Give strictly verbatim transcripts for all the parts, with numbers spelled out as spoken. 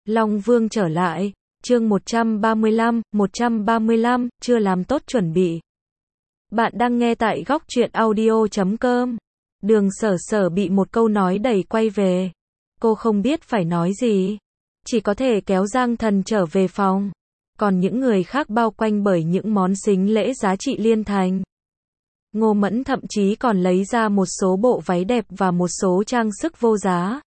Long Vương trở lại, chương một trăm ba mươi lăm, một trăm ba mươi lăm, chưa làm tốt chuẩn bị. Bạn đang nghe tại góc truyện audio chấm com. Đường Sở Sở bị một câu nói đẩy quay về. Cô không biết phải nói gì. Chỉ có thể kéo Giang Thần trở về phòng. Còn những người khác bao quanh bởi những món sính lễ giá trị liên thành. Ngô Mẫn thậm chí còn lấy ra một số bộ váy đẹp và một số trang sức vô giá.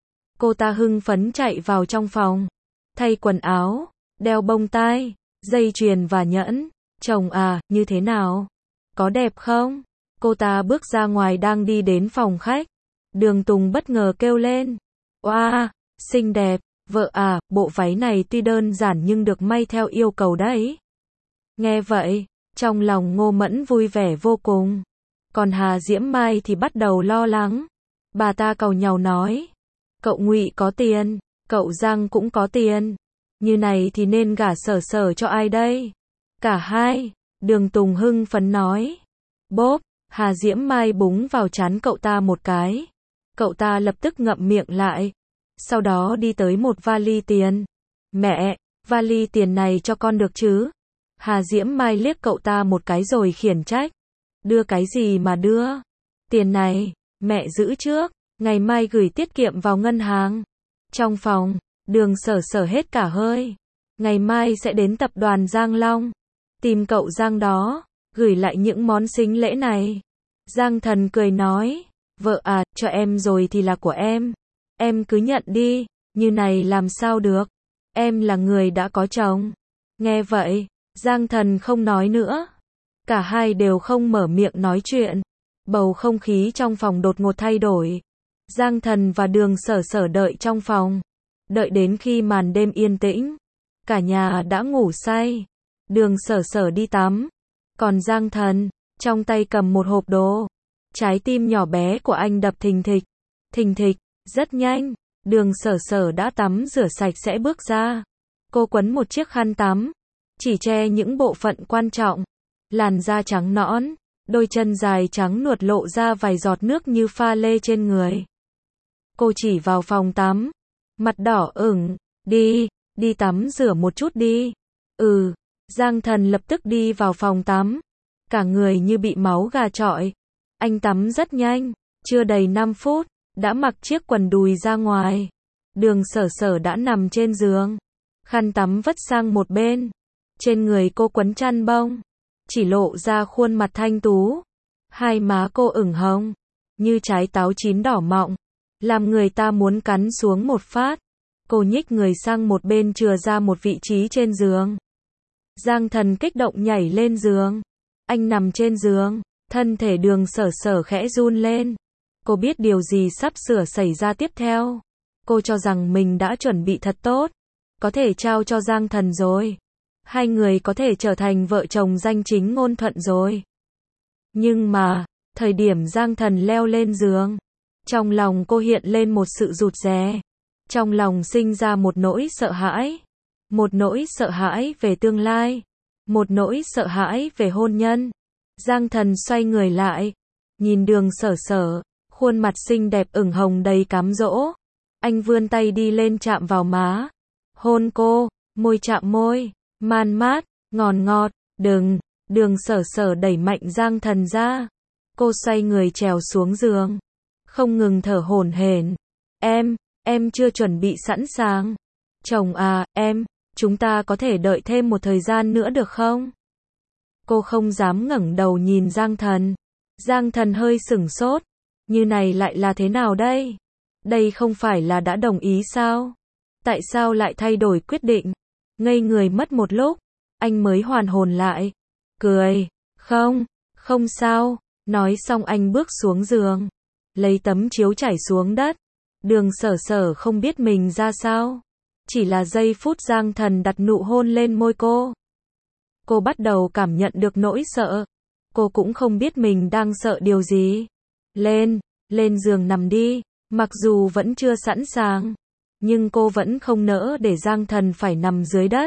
Cô ta hưng phấn chạy vào trong phòng. Thay quần áo, đeo bông tai, dây chuyền và nhẫn. Chồng à, như thế nào? Có đẹp không? Cô ta bước ra ngoài đang đi đến phòng khách. Đường Tùng bất ngờ kêu lên. Oa, xinh đẹp, vợ à, bộ váy này tuy đơn giản nhưng được may theo yêu cầu đấy. Nghe vậy, trong lòng Ngô Mẫn vui vẻ vô cùng. Còn Hà Diễm Mai thì bắt đầu lo lắng. Bà ta càu nhàu nói. Cậu Ngụy có tiền, cậu Giang cũng có tiền. Như này thì nên gả Sở Sở cho ai đây? Cả hai, Đường Tùng hưng phấn nói. Bốp, Hà Diễm Mai búng vào trán cậu ta một cái. Cậu ta lập tức ngậm miệng lại. Sau đó đi tới một vali tiền. Mẹ, vali tiền này cho con được chứ? Hà Diễm Mai liếc cậu ta một cái rồi khiển trách. Đưa cái gì mà đưa? Tiền này, mẹ giữ trước, ngày mai gửi tiết kiệm vào ngân hàng. Trong phòng, Đường Sở Sở hết cả hơi. Ngày mai sẽ đến tập đoàn Giang Long. Tìm cậu Giang đó, gửi lại những món sính lễ này. Giang Thần cười nói. Vợ à, cho em rồi thì là của em. Em cứ nhận đi, như này làm sao được. Em là người đã có chồng. Nghe vậy, Giang Thần không nói nữa. Cả hai đều không mở miệng nói chuyện. Bầu không khí trong phòng đột ngột thay đổi. Giang Thần và Đường Sở Sở đợi trong phòng. Đợi đến khi màn đêm yên tĩnh. Cả nhà đã ngủ say. Đường Sở Sở đi tắm. Còn Giang Thần, trong tay cầm một hộp đồ. Trái tim nhỏ bé của anh đập thình thịch. Thình thịch, rất nhanh. Đường Sở Sở đã tắm rửa sạch sẽ bước ra. Cô quấn một chiếc khăn tắm. Chỉ che những bộ phận quan trọng. Làn da trắng nõn. Đôi chân dài trắng nuột lộ ra vài giọt nước như pha lê trên người. Cô chỉ vào phòng tắm. Mặt đỏ ửng. Đi, đi tắm rửa một chút đi. Ừ, Giang Thần lập tức đi vào phòng tắm. Cả người như bị máu gà trọi. Anh tắm rất nhanh. Chưa đầy năm phút, đã mặc chiếc quần đùi ra ngoài. Đường Sở Sở đã nằm trên giường. Khăn tắm vất sang một bên. Trên người cô quấn chăn bông. Chỉ lộ ra khuôn mặt thanh tú. Hai má cô ửng hồng. Như trái táo chín đỏ mọng. Làm người ta muốn cắn xuống một phát. Cô nhích người sang một bên chừa ra một vị trí trên giường. Giang Thần kích động nhảy lên giường. Anh nằm trên giường. Thân thể Đường Sở Sở khẽ run lên. Cô biết điều gì sắp sửa xảy ra tiếp theo. Cô cho rằng mình đã chuẩn bị thật tốt. Có thể trao cho Giang Thần rồi. Hai người có thể trở thành vợ chồng danh chính ngôn thuận rồi. Nhưng mà, thời điểm Giang Thần leo lên giường, trong lòng cô hiện lên một sự rụt rè. Trong lòng sinh ra một nỗi sợ hãi. Một nỗi sợ hãi về tương lai. Một nỗi sợ hãi về hôn nhân. Giang Thần xoay người lại. Nhìn Đường Sở Sở. Khuôn mặt xinh đẹp ửng hồng đầy cám dỗ. Anh vươn tay đi lên chạm vào má. Hôn cô. Môi chạm môi. Man mát. Ngọt ngọt. Đừng. Đường Sở Sở đẩy mạnh Giang Thần ra. Cô xoay người trèo xuống giường. Không ngừng thở hổn hển. Em. Em chưa chuẩn bị sẵn sàng. Chồng à, em. Chúng ta có thể đợi thêm một thời gian nữa được không? Cô không dám ngẩng đầu nhìn Giang Thần. Giang Thần hơi sửng sốt. Như này lại là thế nào đây? Đây không phải là đã đồng ý sao? Tại sao lại thay đổi quyết định? Ngây người mất một lúc. Anh mới hoàn hồn lại. Cười. Không, không sao. Nói xong anh bước xuống giường. Lấy tấm chiếu trải xuống đất. Đường Sở Sở không biết mình ra sao. Chỉ là giây phút Giang Thần đặt nụ hôn lên môi cô. Cô bắt đầu cảm nhận được nỗi sợ. Cô cũng không biết mình đang sợ điều gì. Lên, lên giường nằm đi. Mặc dù vẫn chưa sẵn sàng. Nhưng cô vẫn không nỡ để Giang Thần phải nằm dưới đất.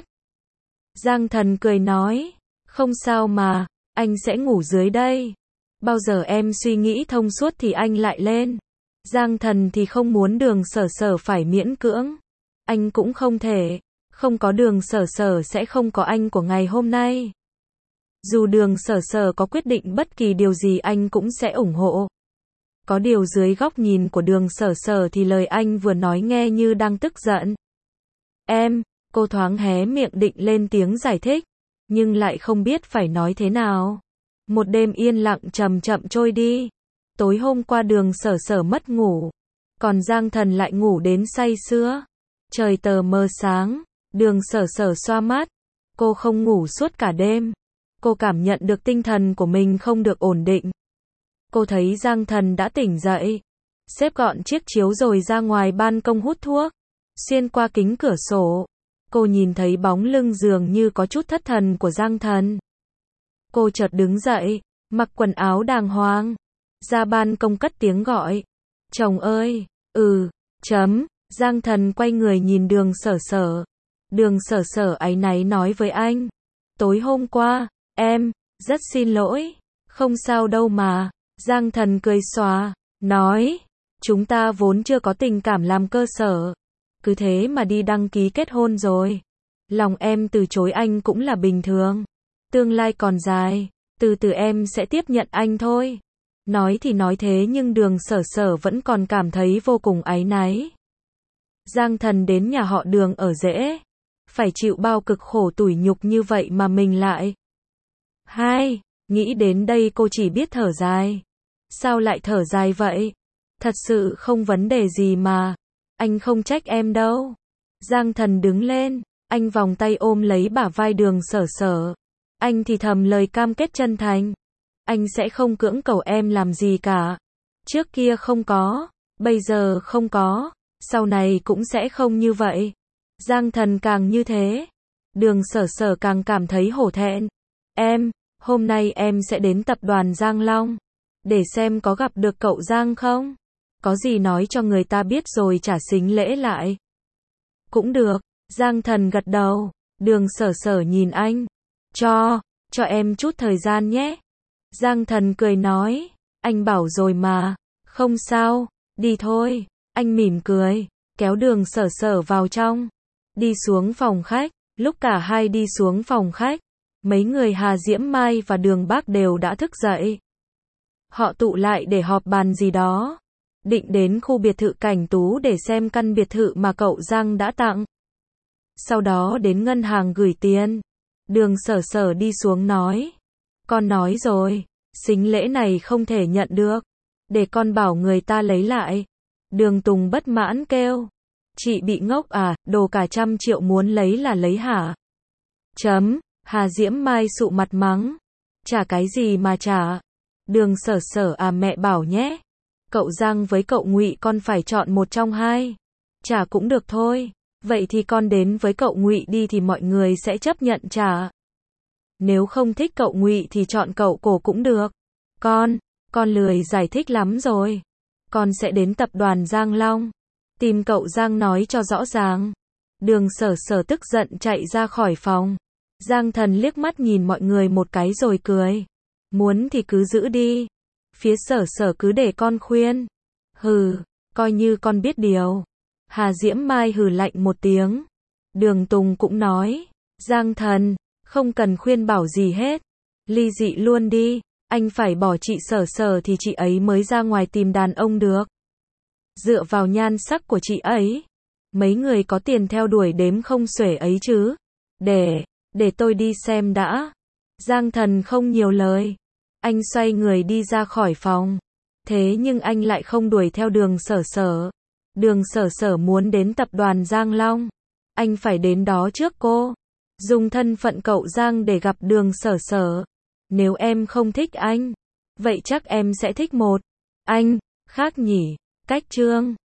Giang Thần cười nói. Không sao mà, anh sẽ ngủ dưới đây. Bao giờ em suy nghĩ thông suốt thì anh lại lên. Giang Thần thì không muốn Đường Sở Sở phải miễn cưỡng. anh cũng không thể. Không có Đường Sở Sở sẽ không có anh của ngày hôm nay. Dù Đường Sở Sở có quyết định bất kỳ điều gì anh cũng sẽ ủng hộ. Có điều dưới góc nhìn của Đường Sở Sở thì lời anh vừa nói nghe như đang tức giận. Em, cô thoáng hé miệng định lên tiếng giải thích, nhưng lại không biết phải nói thế nào. Một đêm yên lặng chậm chậm trôi đi. Tối hôm qua Đường Sở Sở mất ngủ, còn Giang Thần lại ngủ đến say sưa. Trời tờ mờ sáng, Đường Sở Sở xoa mắt. Cô không ngủ suốt cả đêm. Cô cảm nhận được tinh thần của mình không được ổn định. Cô thấy Giang Thần đã tỉnh dậy, xếp gọn chiếc chiếu rồi ra ngoài ban công hút thuốc. Xuyên qua kính cửa sổ, cô nhìn thấy bóng lưng dường như có chút thất thần của Giang Thần. Cô chợt đứng dậy, mặc quần áo đàng hoàng, ra ban công cất tiếng gọi. Chồng ơi, ừ, chấm, Giang Thần quay người nhìn Đường Sở Sở. Đường Sở Sở áy náy nói với anh. Tối hôm qua, em, rất xin lỗi. Không sao đâu mà. Giang Thần cười xòa, nói. Chúng ta vốn chưa có tình cảm làm cơ sở. Cứ thế mà đi đăng ký kết hôn rồi. Lòng em từ chối anh cũng là bình thường. Tương lai còn dài, từ từ em sẽ tiếp nhận anh thôi. Nói thì nói thế nhưng Đường Sở Sở vẫn còn cảm thấy vô cùng áy náy. Giang Thần đến nhà họ Đường ở dễ. Phải chịu bao cực khổ tủi nhục như vậy mà mình lại. Hai, nghĩ đến đây cô chỉ biết thở dài. Sao lại thở dài vậy? Thật sự không vấn đề gì mà. Anh không trách em đâu. Giang Thần đứng lên, anh vòng tay ôm lấy bả vai Đường Sở Sở. Anh thì thầm lời cam kết chân thành. Anh sẽ không cưỡng cầu em làm gì cả. Trước kia không có, bây giờ không có, sau này cũng sẽ không như vậy. Giang Thần càng như thế, Đường Sở Sở càng cảm thấy hổ thẹn. Em, hôm nay em sẽ đến tập đoàn Giang Long, để xem có gặp được cậu Giang không? Có gì nói cho người ta biết rồi trả sính lễ lại. Cũng được, Giang Thần gật đầu. Đường Sở Sở nhìn anh. Cho, cho em chút thời gian nhé. Giang Thần cười nói. Anh bảo rồi mà. Không sao, đi thôi. Anh mỉm cười, kéo Đường Sở Sở vào trong. Đi xuống phòng khách. Lúc cả hai đi xuống phòng khách, mấy người Hà Diễm Mai và Đường Bác đều đã thức dậy. Họ tụ lại để họp bàn gì đó. Định đến khu biệt thự Cảnh Tú để xem căn biệt thự mà cậu Giang đã tặng. Sau đó đến ngân hàng gửi tiền. Đường Sở Sở đi xuống nói. Con nói rồi, sính lễ này không thể nhận được. Để con bảo người ta lấy lại. Đường Tùng bất mãn kêu. Chị bị ngốc à, đồ cả trăm triệu muốn lấy là lấy hả? Chấm, Hà Diễm Mai sụ mặt mắng. Trả cái gì mà trả? Đường Sở Sở à mẹ bảo nhé. Cậu Giang với cậu Ngụy con phải chọn một trong hai. Trả cũng được thôi. Vậy thì con đến với cậu Ngụy đi thì mọi người sẽ chấp nhận trả. Nếu không thích cậu Ngụy thì chọn cậu Cổ cũng được. Con, con lười giải thích lắm rồi. Con sẽ đến tập đoàn Giang Long. Tìm cậu Giang nói cho rõ ràng. Đường Sở Sở tức giận chạy ra khỏi phòng. Giang Thần liếc mắt nhìn mọi người một cái rồi cười. Muốn thì cứ giữ đi. Phía Sở Sở cứ để con khuyên. Hừ, coi như con biết điều. Hà Diễm Mai hừ lạnh một tiếng. Đường Tùng cũng nói. Giang Thần, không cần khuyên bảo gì hết. Ly dị luôn đi. Anh phải bỏ chị Sở Sở thì chị ấy mới ra ngoài tìm đàn ông được. Dựa vào nhan sắc của chị ấy, mấy người có tiền theo đuổi đếm không xuể ấy chứ. Để, để tôi đi xem đã. Giang Thần không nhiều lời. Anh xoay người đi ra khỏi phòng. Thế nhưng anh lại không đuổi theo Đường Sở Sở. Đường Sở Sở muốn đến tập đoàn Giang Long. Anh phải đến đó trước cô. Dùng thân phận cậu Giang để gặp Đường Sở Sở. Nếu em không thích anh, vậy chắc em sẽ thích một anh khác nhỉ. Cách chương